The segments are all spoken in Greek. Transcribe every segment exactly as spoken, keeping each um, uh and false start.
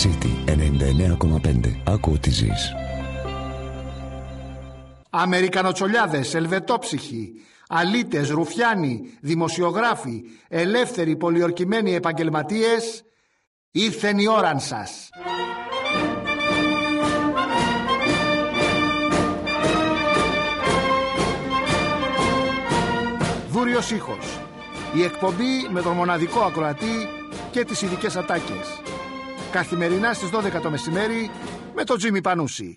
City ενενήντα εννέα κόμμα πέντε. Άκου ό,τι ζεις. Αμερικανοτσολιάδες, ελβετόψυχοι, αλήτες, ρουφιάνοι, δημοσιογράφοι, ελεύθεροι πολιορκημένοι επαγγελματίες, ήρθεν η ώραν σας. Δούριος ήχος. Η εκπομπή με τον μοναδικό ακροατή και τις ειδικές ατάκες. Καθημερινά στις δώδεκα το μεσημέρι με τον Τζίμι Πανούση.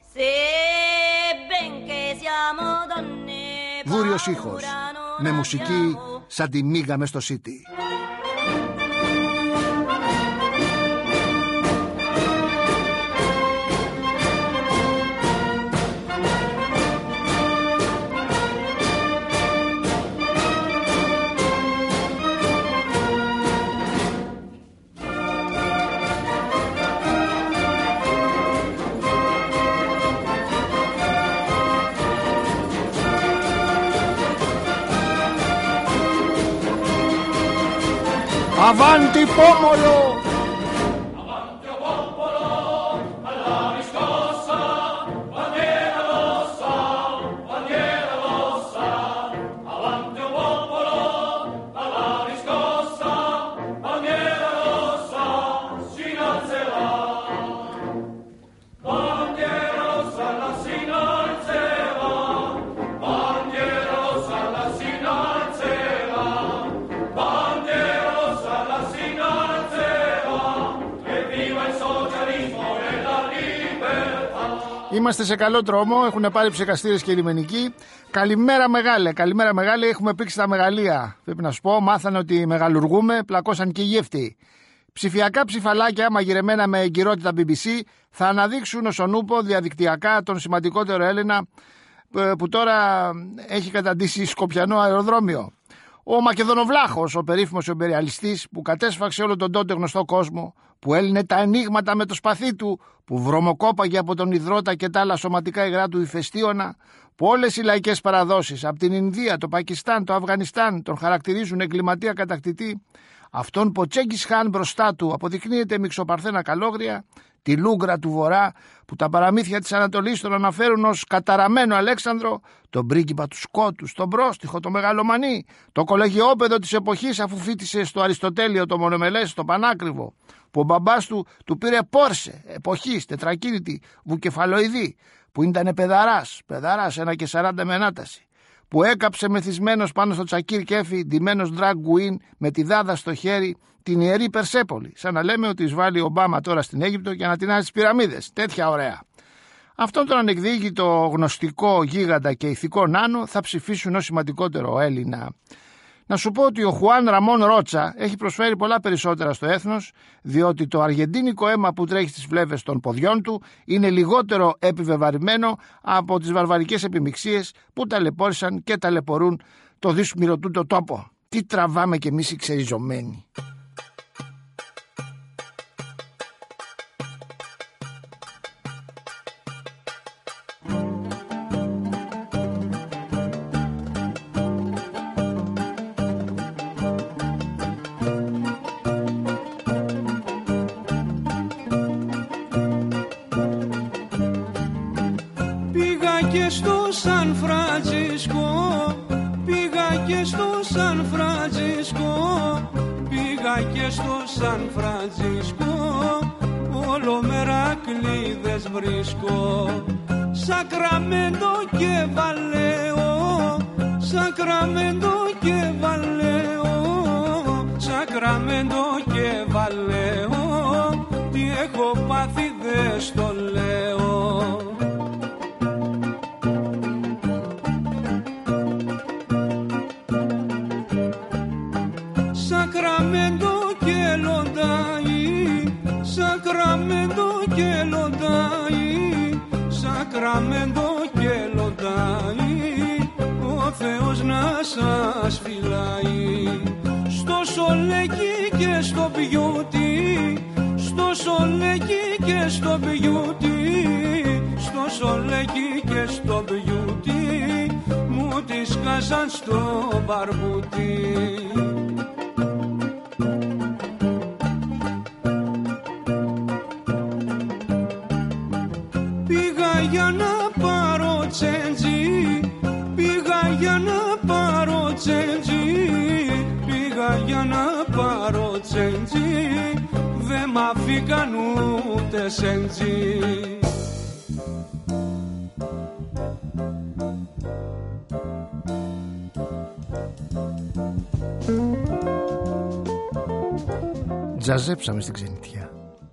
Δούριος ήχος. Με μουσική σαν τη μίγα μες στο City. Avanti pomolo! Avanti o popolo, alla riscossa, bandiera rossa, bandiera rossa. Avanti o popolo, alla riscossa, bandiera rossa, si innalzerà. Bandiera rossa, la si innalzerà. Bandiera rossa, la si innalzerà. Bandiera Είμαστε σε καλό δρόμο, έχουν πάρει ψεκαστήρες και λιμενικοί. Καλημέρα μεγάλε, καλημέρα μεγάλε, έχουμε πήξει τα μεγαλεία. Πρέπει να σου πω, μάθανε ότι μεγαλουργούμε, πλακώσαν και οι γεύτοι. Ψηφιακά ψηφαλάκια μαγειρεμένα με εγκυρότητα μπι μπι σι θα αναδείξουν ως ονούπο διαδικτυακά τον σημαντικότερο Έλληνα που τώρα έχει καταντήσει σκοπιανό αεροδρόμιο. Ο Μακεδονοβλάχος, ο περίφημος εμπεριαλιστής που κατέσφαξε όλο τον τότε γνωστό κόσμο, που έλυνε τα ενίγματα με το σπαθί του, που βρωμοκόπαγε από τον υδρότα και τα άλλα σωματικά υγρά του ηφαιστίωνα, που όλες οι λαϊκές παραδόσεις από την Ινδία, το Πακιστάν, το Αφγανιστάν τον χαρακτηρίζουν εγκληματία κατακτητή, αυτόν που ο Τσέγκις Χάν μπροστά του αποδεικνύεται μυξοπαρθένα καλόγρια, τη Λούγκρα του Βορρά που τα παραμύθια της Ανατολής τον αναφέρουν ως καταραμένο Αλέξανδρο, τον πρίγκιπα του Σκότου, τον πρόστιχο, τον μεγαλομανί, το κολεγιόπαιδο της εποχής αφού φοίτησε στο Αριστοτέλειο το μονομελές, το Πανάκριβο, που ο μπαμπάς του του πήρε Πόρσε εποχής, τετρακίνητη, βουκεφαλοειδή, που ήταν παιδαράς, παιδαράς ένα και σαράντα με ανάταση, που έκαψε μεθυσμένος πάνω στο τσακίρ κέφι, ντυμένος drag queen με τη δάδα στο χέρι, την ιερή Περσέπολη. Σαν να λέμε ότι εισβάλλει ο Ομπάμα τώρα στην Αίγυπτο για να τεινάζει τις πυραμίδες. Τέτοια ωραία. Αυτόν τον ανεκδίκητο γνωστικό γίγαντα και ηθικό νάνο θα ψηφίσουν ως σημαντικότερο Έλληνα. Να σου πω ότι ο Χουάν Ραμόν Ρότσα έχει προσφέρει πολλά περισσότερα στο έθνος, διότι το αργεντίνικο αίμα που τρέχει στις φλέβες των ποδιών του είναι λιγότερο επιβεβαρημένο από τις βαρβαρικές επιμιξίες που ταλαιπώρησαν και ταλαιπωρούν το δύσμυρο τούτο τόπο. Τι τραβάμε κι εμείς οι ξεριζωμένοι. και στο Σαν Φραντζίσκο, πήγα και στο Σαν Φραντζίσκο, πήγα και στο Σαν Φραντζίσκο, όλο μερακλείδες βρίσκω. Σακραμέντο και Βαλέο, Σακραμέντο και Βαλέο, Σακραμέντο και Βαλέο, τι έχω πάθει δε στο λέω. Σακραμέντο και Λοντάι, Σακραμέντο και Λοντάι, Σακραμέντο και Λοντάι, ο Θεός να σας φυλάει. Στο Σολέκι και στο Πιούτι, στο Σολέκι και στο Πιούτι, στο Σολέκι και στο Πιούτι, μου τη σκάσαν στο μπαρμπούτι. για να πάρω τσέντζι, πήγα για να πάρω τσέντζι, πήγα για να πάρω τσέντζι, δε μ' αφήκαν ούτε σέντζι. Τζαζέψαμε στην ξενιτιά.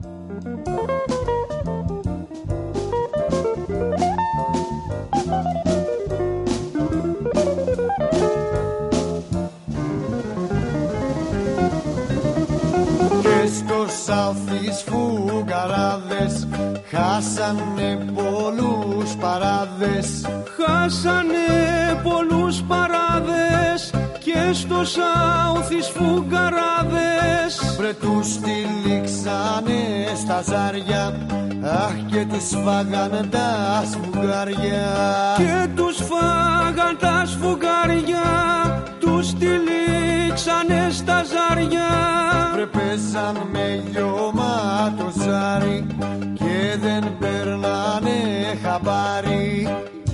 Και στο Σάουθις φουγκαράδες χάσανε πολλούς παράδες. Χάσανε πολλούς παράδες και στο Σάουθις φουγκαράδες. Βρε τους τυλίξανε στα ζάρια, αχ και τους φάγανε τα σφουγγάρια. Και τους φάγαν τα σφουγγάρια, τους τυλίξανε στα ζάρια. Βρε πέσαν με λιώμα το ζάρι και δεν περνάνε χαμπάρι.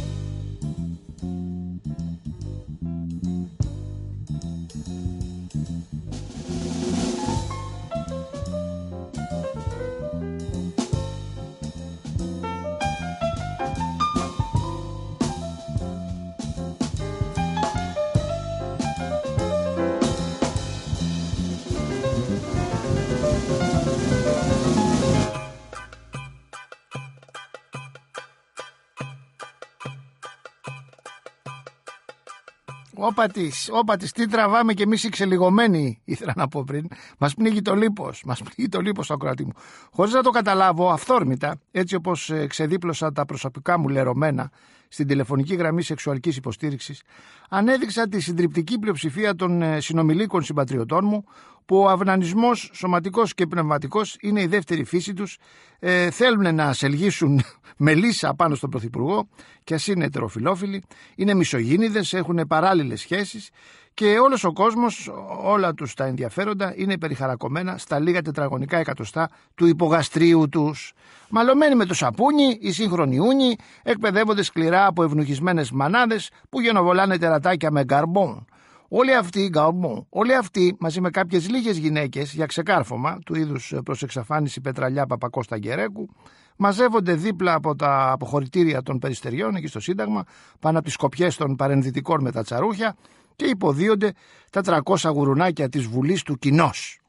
Όπα της, όπα της, τι τραβάμε κι εμείς οι ξελιγωμένοι, ήθελα να πω πριν. Μας πνίγει το λίπος, μας πνίγει το λίπος, ακροατή μου. Χωρίς να το καταλάβω, αυθόρμητα, έτσι όπως ξεδίπλωσα τα προσωπικά μου λερωμένα στην τηλεφωνική γραμμή σεξουαλικής υποστήριξης, ανέδειξα τη συντριπτική πλειοψηφία των συνομιλίκων συμπατριωτών μου, που ο αυνανισμός σωματικός και πνευματικός είναι η δεύτερη φύση τους, ε, θέλουν να σελγίσουν μελίσσα πάνω στον Πρωθυπουργό και ας είναι ετεροφιλόφιλοι, είναι μισογίνηδες, έχουν παράλληλες σχέσεις και όλος ο κόσμος, όλα τους τα ενδιαφέροντα είναι περιχαρακωμένα στα λίγα τετραγωνικά εκατοστά του υπογαστρίου τους. Μαλωμένοι με το σαπούνι, οι σύγχρονοι ούνοι εκπαιδεύονται σκληρά από ευνοχισμένες μανάδες που γενοβολάνε τερατάκια με γκαρμπόν. Όλοι αυτοί, γκαρμπόν, όλοι αυτοί μαζί με κάποιες λίγες γυναίκες για ξεκάρφωμα του είδους προς εξαφάνιση Πετραλιά Παπακώστα Γκερέκου, μαζεύονται δίπλα από τα αποχωρητήρια των Περιστεριών εκεί στο Σύνταγμα, πάνω από τις σκοπιές των παρενδυτικών με τα τσαρούχια και υποδίονται τα τρακόσια γουρουνάκια της Βουλής του κοινός.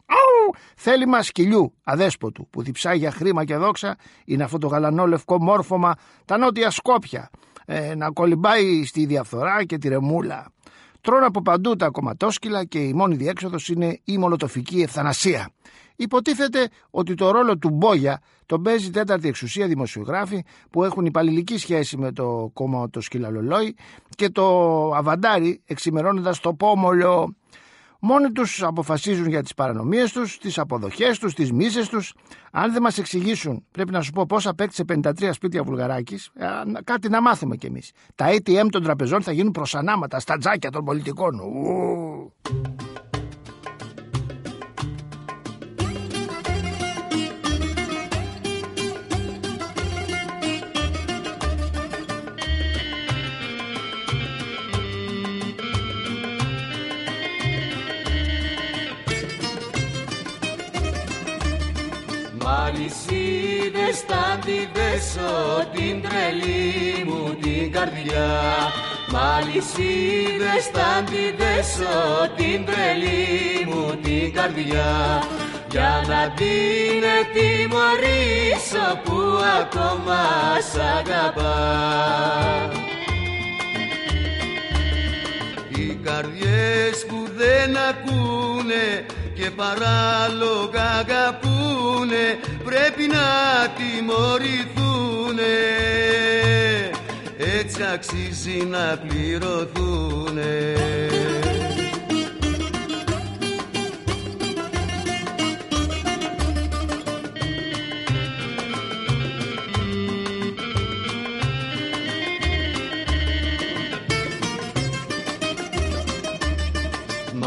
Θέλημα σκυλιού αδέσποτου που διψάει για χρήμα και δόξα είναι αυτό το γαλανό λευκό μόρφωμα, τα νότια Σκόπια, ε, να κολυμπάει στη διαφθορά και τη ρεμούλα. Τρώνε από παντού τα κομματόσκυλα και η μόνη διέξοδος είναι η μολοτοφική ευθανασία. Υποτίθεται ότι το ρόλο του Μπόγια τον παίζει τέταρτη εξουσία δημοσιογράφοι που έχουν υπαλληλική σχέση με το κόμμα το σκυλαλολόι και το αβαντάρι εξημερώνοντας το πόμολο. Μόνοι τους αποφασίζουν για τις παρανομίες τους, τις αποδοχές τους, τις μίσες τους. Αν δεν μας εξηγήσουν, πρέπει να σου πω πώς απέκτησε πενήντα τρία σπίτια Βουλγαράκης, κάτι να μάθουμε κι εμείς. Τα έι τι εμ των τραπεζών θα γίνουν προσανάματα στα τζάκια των πολιτικών. Ου. Αλυσίδες θα τη δέσω την τρελή μου την καρδιά. Μ' αλυσίδες θα τη δέσω την τρελή μου την καρδιά, για να την τιμωρήσω που ακόμα σ' αγαπά. Οι καρδιές που δεν ακούνε και παράλογα αγαπούνε πρέπει να τιμωρηθούνε, έτσι αξίζει να πληρωθούνε. Μ'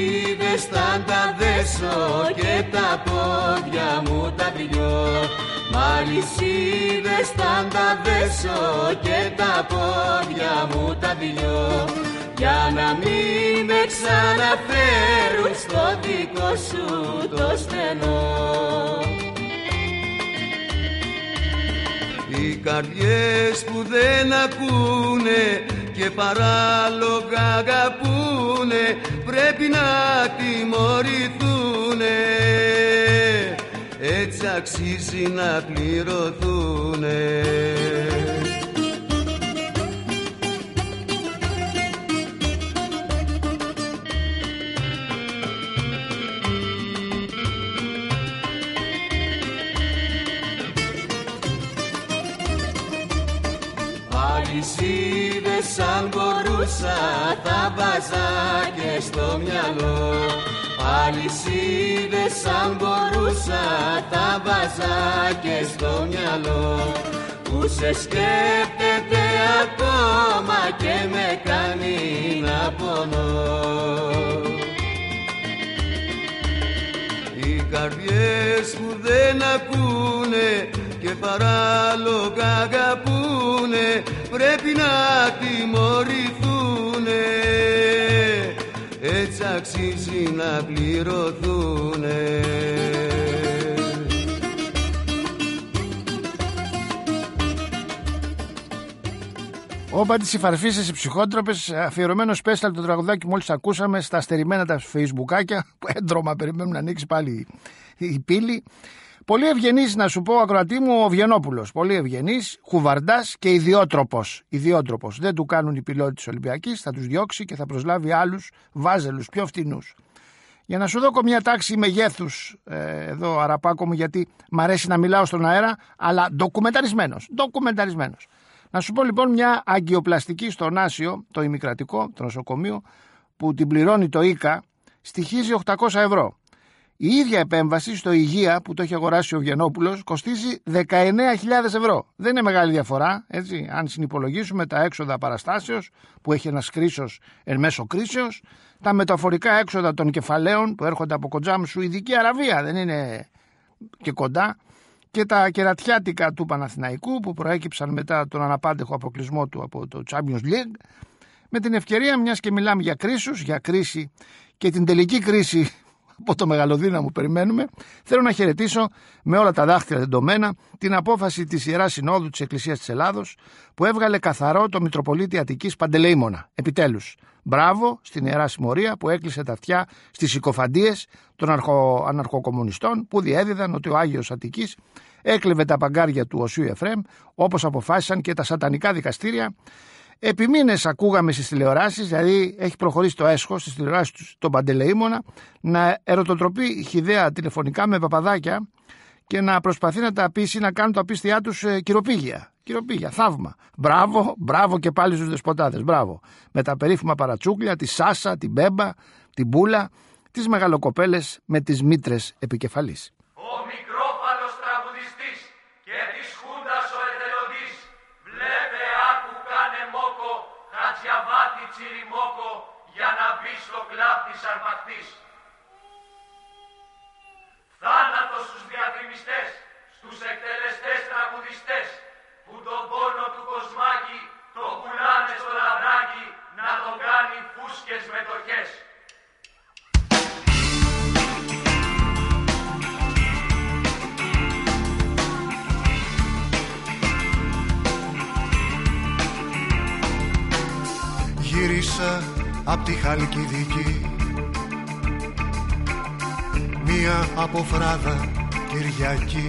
αλυσίδες θα τα δέσω και τα πόδια μου τα δυο. Μ' αλυσίδες θα τα δέσω και τα πόδια μου τα δειλιώ, για να μην με ξαναφέρουν στο δικό σου το στενό. Οι καρδιές που δεν ακούνε και παράλογα αγαπούνε πρέπει να τιμωρηθούνε, έτσι αξίζει να πληρωθούνε. Αλυσίδες αν μπορούσα θα βάζα και στο μυαλό, αλυσίδες αν μπορούσα θα βάζα και στο μυαλό, που σε σκέπτεται ακόμα και με κάνει να πονώ. Οι καρδιές που δεν ακούνε και παράλογα αγαπούνε πρέπει να τιμωρηθούνε, έτσι αξίζει να πληρωθούνε. Όπα τις υφαρφίσες οι ψυχότροπες, αφιερωμένο special το τραγουδάκι που μόλις ακούσαμε στα στερημένα τα facebookάκια, που έντρωμα περιμένουν να ανοίξει πάλι η πύλη. Πολύ ευγενής, να σου πω, ακροατή μου, ο Βιενόπουλος. Πολύ ευγενής, χουβαρντάς και ιδιότροπος. Ιδιότροπος. Δεν του κάνουν οι πιλότοι της Ολυμπιακής, θα τους διώξει και θα προσλάβει άλλους βάζελους, πιο φτηνούς. Για να σου δω μια τάξη μεγέθους, ε, εδώ Αραπάκο μου, γιατί μ' αρέσει να μιλάω στον αέρα, αλλά ντοκουμενταρισμένος. Ντοκουμενταρισμένος. Να σου πω λοιπόν μια αγκιοπλαστική στον Άσιο, το ημικρατικό, το νοσοκομείο, που την πληρώνει το ΙΚΑ, στοιχίζει οκτακόσια ευρώ. Η ίδια επέμβαση στο Υγεία που το έχει αγοράσει ο Βιενόπουλος κοστίζει δεκαεννέα χιλιάδες ευρώ. Δεν είναι μεγάλη διαφορά, έτσι, αν συνυπολογίσουμε τα έξοδα παραστάσεως που έχει ένας κρίσος εν μέσω κρίσεως, τα μεταφορικά έξοδα των κεφαλαίων που έρχονται από κοντζά μου Σουηδική Αραβία, δεν είναι και κοντά, και τα κερατιάτικα του Παναθηναϊκού που προέκυψαν μετά τον αναπάντεχο αποκλεισμό του από το Champions League. Με την ευκαιρία, μιας και μιλάμε για κρίσους, για κρίση και την τελική κρίση από το μεγαλοδύναμο περιμένουμε, θέλω να χαιρετήσω με όλα τα δάχτυλα δεντωμένα την απόφαση της Ιεράς Συνόδου της Εκκλησίας της Ελλάδος που έβγαλε καθαρό το Μητροπολίτη Αττικής Παντελεήμονα. Επιτέλους, μπράβο στην Ιερά Συμμορία που έκλεισε τα αυτιά στις συκοφαντίες των αρχο, αναρχοκομμουνιστών που διέδιδαν ότι ο Άγιος Αττικής έκλεβε τα παγκάρια του Οσίου Εφραίμ, όπως αποφάσισαν και τα σατανικά δικαστήρια. Επί μήνες ακούγαμε στις τηλεοράσεις, δηλαδή έχει προχωρήσει το έσχος στις τηλεοράσεις των Παντελεήμονα να ερωτοτροπεί χυδαία τηλεφωνικά με παπαδάκια και να προσπαθεί να τα πείσει να κάνουν τα απίστια τους ε, κυροπήγια. Κυροπήγια, θαύμα. Μπράβο, μπράβο και πάλι στους δεσποτάδες, μπράβο. Με τα περίφημα παρατσούκλια, τη Σάσα, την Μπέμπα, την Μπούλα, τις μεγαλοκοπέλες με τις μήτρες επικεφαλής. Ο μικρόφαλος τραγουδιστής και της Χούντας ο εθελοντής, βλέπε άκου κάνε μόκο, χατσιαβάτη τσιριμόκο, για να μπει στο κλαμπ της αρπακτής. Θάνατο στους διαφημιστές, στους εκτελεστές τραγουδιστές, που τον πόνο του κοσμάκι το πουλάνε στο λαμπράκι, να τον κάνει φούσκες μετοχές. Γύρισα απ' τη Χαλκιδική μία αποφράδα Κυριακή,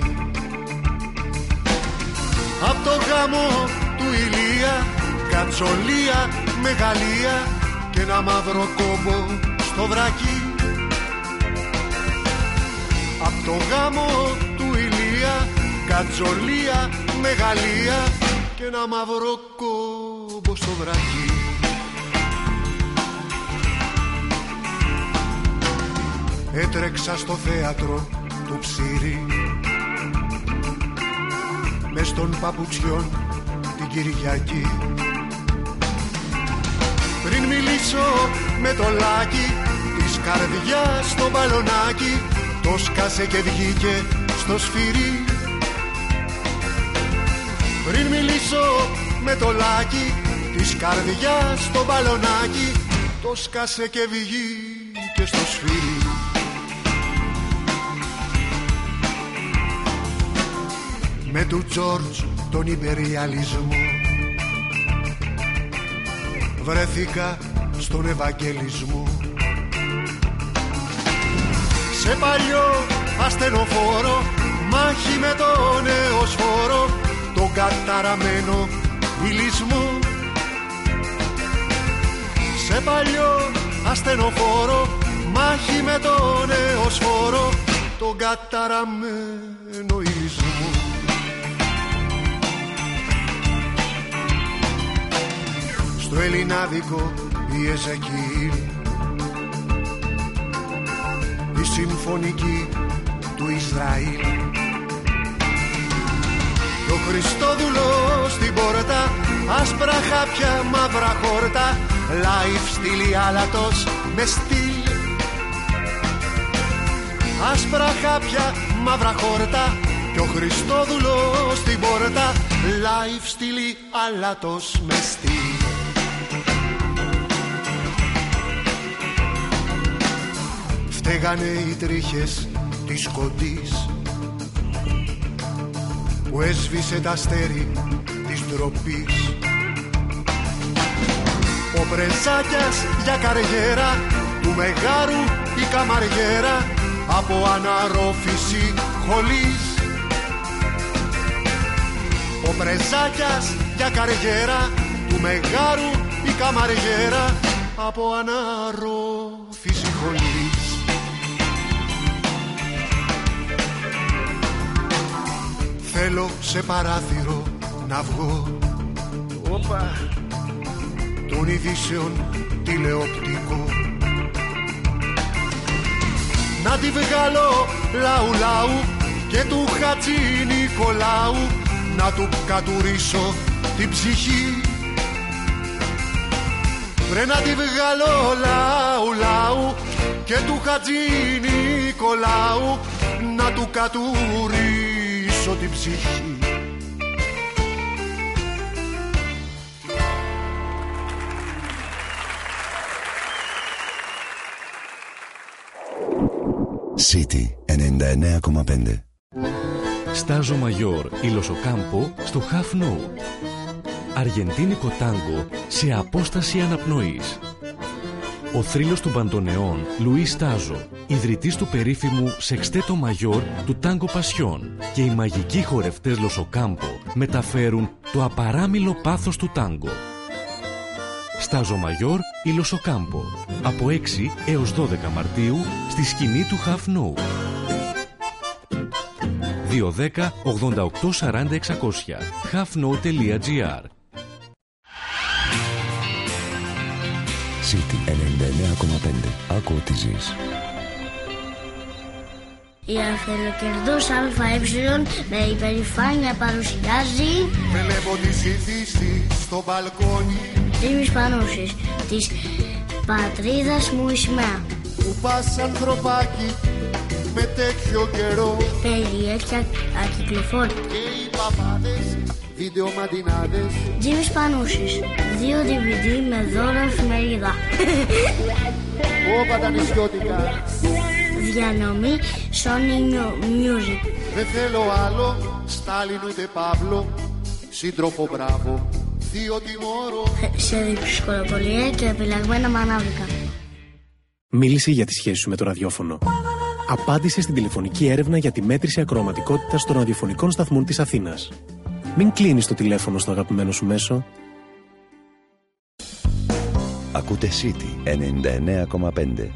απ' το γάμο του Ηλία, κατσολία μεγαλεία και ένα μαύρο κόμπο στο βρακί. Απ' το γάμο του Ηλία, κατσολία μεγαλεία και ένα μαύρο κόμπο στο βρακί. Έτρεξα στο θέατρο του Ψήρη μες των παπουτσιών την Κυριακή. Πριν μιλήσω με το λάκι της καρδιάς στο μπαλονάκι, το σκάσε και βγήκε στο σφυρί. Πριν μιλήσω με το λάκι της καρδιάς στο μπαλονάκι, το σκάσε και βγήκε στο σφύρι. Με του Τζόρτζ τον υπεριαλισμό βρέθηκα στον Ευαγγελισμό. Σε παλιό ασθενοφόρο μάχη με τον νεοσφόρο, τον καταραμένο ηλισμό. Σε παλιό ασθενοφόρο μάχη με τον νεοσφόρο, τον καταραμένο ηλισμό. Στο ελληνάδικο η Εζεκιήλ, η συμφωνική του Ισραήλ, το Χριστόδουλο στην πόρτα, άσπρα χάπια μαύρα χόρτα, live στυλ άλατος με στυλ. Άσπρα χάπια μαύρα χόρτα και ο Χριστόδουλο στην πόρτα, live στυλ άλατος με στυλ. Φταίγανε οι τρίχες της κοντής που έσβησε τα αστέρι της ντροπής. Ο Πρεζάκιας για καριέρα του Μεγάρου η καμαριέρα από αναρρόφηση χολής. Ο Πρεζάκιας για καριέρα του Μεγάρου η καμαριέρα από αναρρόφηση χολής. Θέλω σε παράθυρο να βγω, όπα, των ειδήσεων τηλεοπτικό, να τη βγάλω λαού λαού και του Χατζη Νικολάου, να του κατουρίσω την ψυχή. Βρε να τη βγάλω λαού λαού και του Χατζη Νικολάου, να του κατουρίσω την ψυχή. City ενενήντα εννέα κόμμα πέντε. Στάζο Μαγιόρ Ιλοσοκάμπο στο Half Note. Αργεντίνικο τάγκο σε απόσταση αναπνοής. Ο θρύλος του μπαντονεών Λουίς Στάζο, ιδρυτής του περίφημου Σεξτέτο Μαγιόρ του Τάγκο Πασιόν, και οι μαγικοί χορευτές Λοσοκάμπο μεταφέρουν το απαράμιλο πάθος του τάγκο. Στάζο Μαγιόρ Ιλοσοκάμπο, από έξι έως δώδεκα Μαρτίου στη σκηνή του Half Note. δύο δέκα ογδόντα οκτώ σαράντα εξακόσια halfnote τελεία gr. City ενενήντα εννέα κόμμα πέντε. Άκου ό,τι ζεις. Η αφελοκερδός ΑΕ με υπερηφάνεια παρουσιάζει Βλέπω τις ειδήσεις στο μπαλκόνι, Τζίμις Πανούσης, της πατρίδας μου η σημαία. που πας ανθρωπάκι με τέτοιο καιρό, Περιέργεια ακυκλοφόρη. και οι παπάδες βίντεο μαντινάδες. Τζίμις Πανούσης, δύο ντι βι ντι με δώρο εφημερίδα. Όπα τα νησιώτικα. Διανομή Sony Music. Δεν θέλω άλλο Στάλιν ούτε Παύλο, σύντροφο μπράβο, δύο τιμώρο. Σε δυσκολοπολία και επιλεγμένα μανάβρικα. Μίλησε για τη σχέση σου με το ραδιόφωνο. Απάντησε στην τηλεφωνική έρευνα για τη μέτρηση ακροαματικότητας των ραδιοφωνικών σταθμών της Αθήνας. Μην κλείνεις το τηλέφωνο στο αγαπημένο σου μέσο. Ακούτε City ενενήντα εννέα κόμμα πέντε.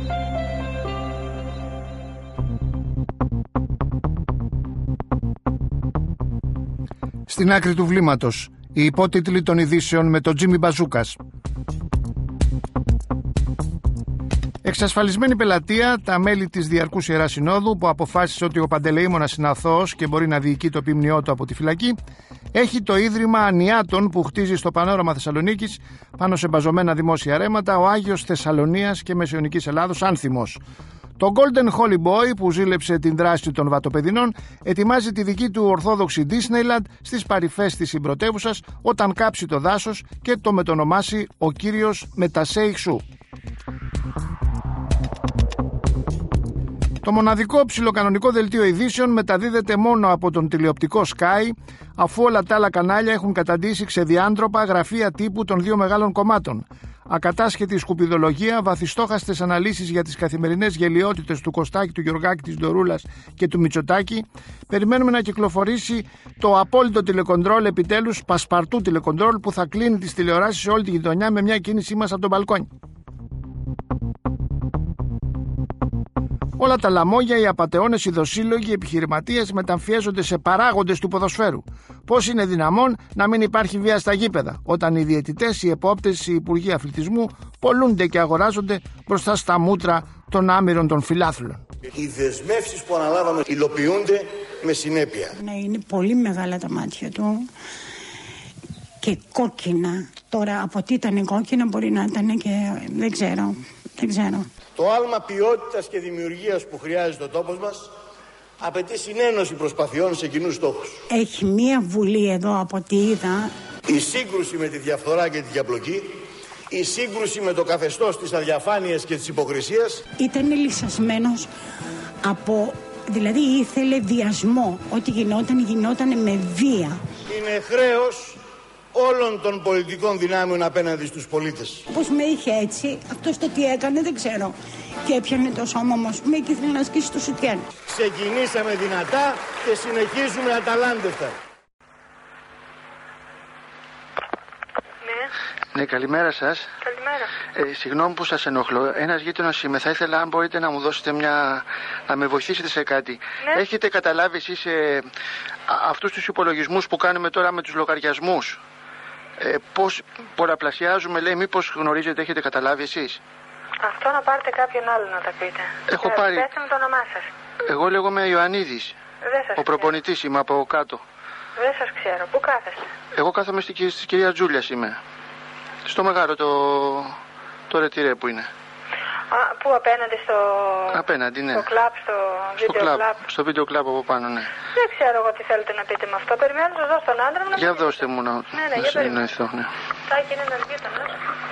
Στην άκρη του βλήματος, οι υπότιτλοι των ειδήσεων με τον Τζίμι Μπαζούκας. Εξασφαλισμένη πελατεία, τα μέλη της Διαρκούς Ιεράς Συνόδου, που αποφάσισε ότι ο Παντελεήμονας είναι αθώος και μπορεί να διοικεί το ποιμνιό του από τη φυλακή, έχει το Ίδρυμα Ανιάτων που χτίζει στο Πανόραμα Θεσσαλονίκης, πάνω σε μπαζωμένα δημόσια ρέματα, ο Άγιος Θεσσαλονίας και Μεσαιωνικής Ελλάδος Άνθιμος. Το Golden Holy Boy, που ζήλεψε την δράση των βατοπεδινών, ετοιμάζει τη δική του ορθόδοξη Disneyland στις παρυφές της συμπρωτεύουσας όταν κάψει το δάσος και το μετονομάσει ο κύριος Μετασέιχ Σου. Το μοναδικό ψιλοκανονικό δελτίο ειδήσεων μεταδίδεται μόνο από τον τηλεοπτικό Sky, αφού όλα τα άλλα κανάλια έχουν καταντήσει ξεδιάντροπα γραφεία τύπου των δύο μεγάλων κομμάτων. Ακατάσχετη σκουπιδολογία, βαθιστόχαστες αναλύσεις για τις καθημερινές γελοιότητες του Κωστάκη, του Γιωργάκη, της Ντορούλας και του Μητσοτάκη. Περιμένουμε να κυκλοφορήσει το απόλυτο τηλεκοντρόλ, επιτέλους πασπαρτού τηλεκοντρόλ, που θα κλείνει τις τηλεοράσεις σε όλη τη γειτονιά με μια κίνησή μας από τον μπαλκόνι. Όλα τα λαμόγια, οι απατεώνες, οι δοσύλλογοι, οι επιχειρηματίες μεταμφιέζονται σε παράγοντες του ποδοσφαίρου. Πώς είναι δυναμόν να μην υπάρχει βία στα γήπεδα, όταν οι διαιτητές, οι επόπτες, οι υπουργοί αθλητισμού πολλούνται και αγοράζονται μπροστά στα μούτρα των άμυρων των φιλάθλων. Οι δεσμεύσεις που αναλάβαμε υλοποιούνται με συνέπεια. Ναι, είναι πολύ μεγάλα τα μάτια του και κόκκινα. Τώρα από τι ήταν κόκκινα μπορεί να ήταν και δεν ξέρω, δεν ξέρω. Το άλμα ποιότητας και δημιουργίας που χρειάζεται ο τόπος μας απαιτεί συνένωση προσπαθειών σε κοινούς στόχους. Έχει μία βουλή εδώ από ό,τι είδα. Η σύγκρουση με τη διαφθορά και τη διαπλοκή, η σύγκρουση με το καθεστώς της αδιαφάνειας και της υποκρισίας. Ήταν λυσασμένος από, δηλαδή ήθελε βιασμό. Ό,τι γινόταν, γινόταν με βία. Είναι χρέος όλων των πολιτικών δυνάμεων απέναντι στους πολίτες. Πώς με είχε έτσι, αυτός το τι έκανε δεν ξέρω. Και έπιανε το σώμα μας με και ήθελε να ασκήσει το σουτιέν. Ξεκινήσαμε δυνατά και συνεχίζουμε αταλάντευτα. Ναι. Ναι, καλημέρα σας. Καλημέρα. Ε, συγγνώμη που σας ενοχλώ. Ένας γείτονας είμαι. Θα ήθελα αν μπορείτε να μου δώσετε μια... να με βοηθήσετε σε κάτι. Ναι. Έχετε καταλάβει εσείς ε, αυτούς τους υπολογισμούς που κάνουμε τώρα με τους λογαριασμούς? Ε, πώς πολλαπλασιάζουμε, λέει, μήπως γνωρίζετε, έχετε καταλάβει εσείς? Αυτό να πάρετε κάποιον άλλο να τα πείτε. Έχω ε, πάρει... Πέστε μου το όνομά σας. Εγώ λέγομαι Ιωαννίδης. Δεν σας Ο προπονητής είμαι από κάτω. Δεν σας ξέρω. Πού κάθεστε? Εγώ κάθομαι στη, στη κυρία Τζούλιας είμαι. Στο μεγάλο το, το ρετυρέ που είναι. Α, πού απέναντι στο... Απέναντι, ναι. Στο κλαμπ, στο, στο βίντεο κλαμπ. Στο βίντεο κλαμπ από πάνω, ναι. Δεν ξέρω εγώ τι θέλετε να πείτε με αυτό. Περιμένω να σας δώσω τον άντρα μου να... Για δώστε μου να, ναι, ναι, να συνεννοηθώ, ναι. Τάκη είναι ένας γείτονας.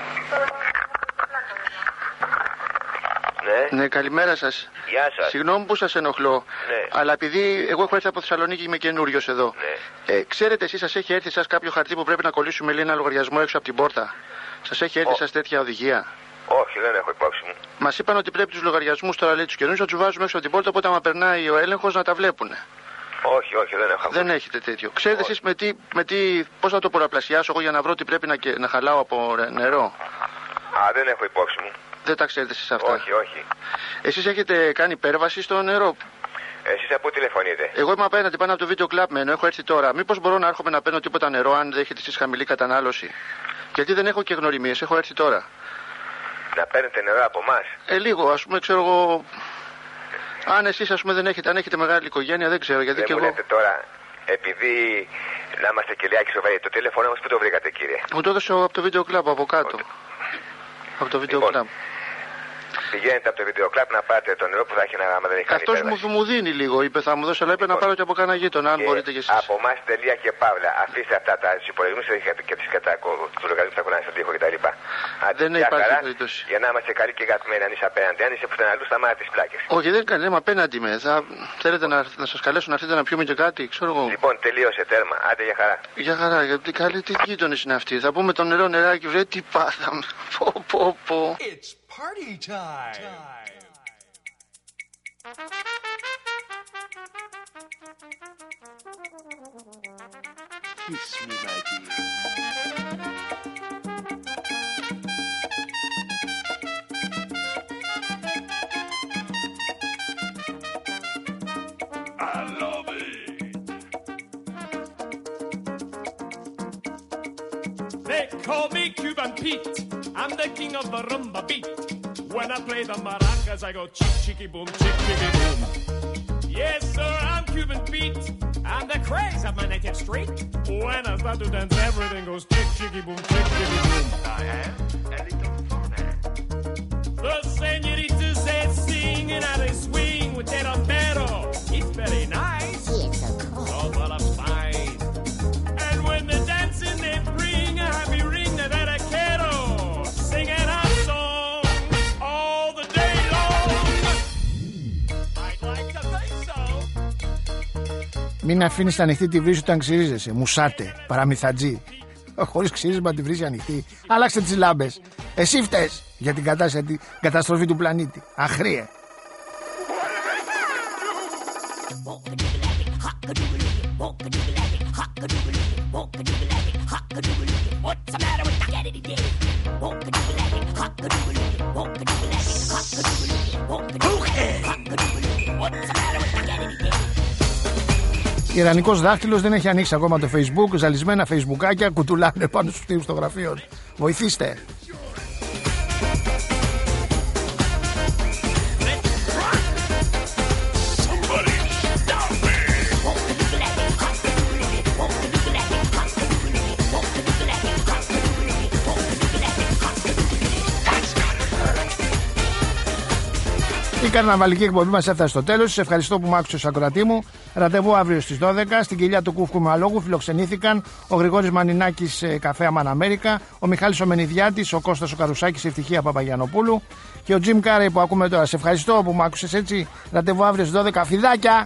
Ναι. Ναι, καλημέρα σας. Γεια σας. Συγγνώμη που σας ενοχλώ. Ναι. Αλλά επειδή εγώ έχω έρθει από Θεσσαλονίκη, είμαι καινούριος εδώ. Ναι. Ε, ξέρετε, εσείς σας έχει έρθει σας κάποιο χαρτί που πρέπει να κολλήσουμε, λέει, ένα λογαριασμό έξω από την πόρτα? Σας έχει έρθει σας τέτοια οδηγία? Όχι, δεν έχω υπόψη μου. Μας είπαν ότι πρέπει τους λογαριασμούς τώρα, λέει, τους καινούριους να τους βάζουμε έξω από την πόρτα, οπότε άμα περνάει ο έλεγχος να τα βλέπουνε. Όχι, όχι, δεν έχω. Δεν έχετε τέτοιο. Ξέρετε εσείς με τι, με τι, πώς θα το πολλαπλασιάσω εγώ για να βρω τι πρέπει να, να χαλάω από νερό? Α, δεν έχω υπόψη μου. Δεν τα ξέρετε εσείς αυτά? Όχι, όχι. Εσείς έχετε κάνει υπέρβαση στο νερό? Εσείς από πού τηλεφωνείτε? Εγώ είμαι απέναντι πάνω από το βίντεο κλαμπ μένω, έχω έρθει τώρα. Μήπως μπορώ να έρχομαι να παίρνω τίποτα νερό αν έχετε εσείς χαμηλή κατανάλωση? Γιατί δεν έχω και γνωριμίες, έχω έρθει τώρα. Να παίρνετε νερό από εμάς? Ε, λίγο, ας πούμε, ξέρω εγώ. Αν εσείς, ας πούμε, δεν έχετε, αν έχετε μεγάλη οικογένεια, δεν ξέρω. Γιατί δεν και μου εγώ. Λέτε τώρα, επειδή να είμαστε και λιάκι σοβαροί, το τηλέφωνο μας πού το βρήκατε, κύριε? Μου το έδωσε από το βίντεο κλαμπ από κάτω. Ο... Από το βίντεο λοιπόν, κλαμπ. Πηγαίνετε από το βίντεο κλαμπ να πάρετε το νερό που θα έχει να άμα δεν έχει κάνει. Αυτός μου, μου δίνει λίγο, είπε, θα μου δώσει, αλλά είπε λοιπόν, να πάρω και από κανένα γείτονα, αν και μπορείτε κι εσείς. Από εμάς τελεία και παύλα. Αφήστε αυτά τα υπολογισμούς και τις κατακόρου, του λογαριασμού που θα κουνάνε στον τοίχο κτλ. Δεν υπάρχει περίπτωση. Για να είμαστε καλοί και γατμένοι, αν είσαι απέναντι. Αν είσαι πουθενά αλλού, σταμάτα τις πλάκες. Όχι, δεν κάνει, είμαι απέναντι με. Θα... Θέλετε να, να σας καλέσω να έρθετε να πιούμε και κάτι, ξέρω εγώ. Λοιπόν, τελείωσε, τέρμα. Άντε για χαρά. Για χαρά, γιατί καλή τι γείτονες είναι αυτοί. Θα πούμε το νερό νεράκι, βρε τι πάθαμε. Πω, πω, πω. It's party time. Kiss me, my dear. I love it. They call me Cuban Pete. I'm the king of the rumba beat. When I play the maracas, I go chick, chicky, boom, chick, chicky, boom. Yes, sir, I'm Cuban Pete. I'm the craze of my native street. When I start to dance, everything goes chick, chicky, boom, chick, chicky, boom. I am a little funny. The senorita said, singing out Μην αφήνεις ανοιχτή τη βρύση όταν ξυρίζεσαι. Μουσάτε, παραμυθατζή. Χωρίς ξύρισμα τη βρύση ανοιχτή. Άλλαξε τις λάμπες. Εσύ φταίς για την κατάσταση, την καταστροφή του πλανήτη. Αχρίε. Ιρανικός δάχτυλος δεν έχει ανοίξει ακόμα το Facebook. Ζαλισμένα facebookάκια κουτουλάνε πάνω στους τύπους των γραφείων. Βοηθήστε. Η καρναβαλική εκπομπή μας έφτασε στο τέλος. Σε ευχαριστώ που μ' άκουσες, ακροατή μου. Ραντεβού αύριο στις δώδεκα. Στην κοιλιά του Κούφκου Μαλόγου φιλοξενήθηκαν ο Γρηγόρης Μανινάκης, καφέ Αμάν Αμέρικα, ο Μιχάλης ο Μενιδιάτης, ο Κώστας ο Καρουσάκης, Ευτυχία Παπαγιανοπούλου και ο Τζιμ Κάρεϊ που ακούμε τώρα. Σε ευχαριστώ που μ' άκουσες, έτσι. Ραντεβού αύριο στις δώδεκα. Φιδάκια!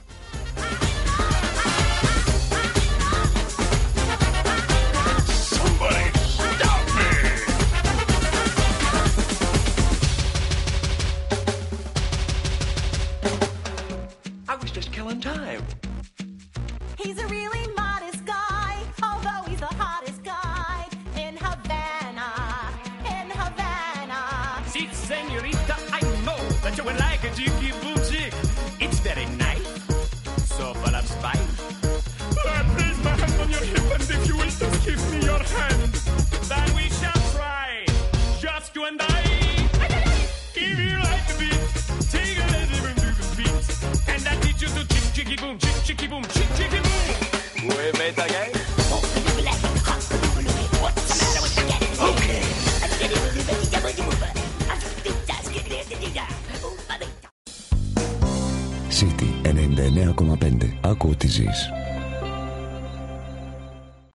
He's a really modest guy, although he's the hottest guy in Havana, in Havana. See, senorita, I know that you would like a jiggy boo jig. It's very nice, so full of spice. I place my hand on your hip, and if you will just give me your hand, then we shall try, just you and I. If you like the beat, take a little bit of the beat, and I teach you to chick chicky boom, chick chicky boom, chick chicky boom. We made the game. Okay. City ενενήντα εννέα κόμμα πέντε. Άκου τι ζεις.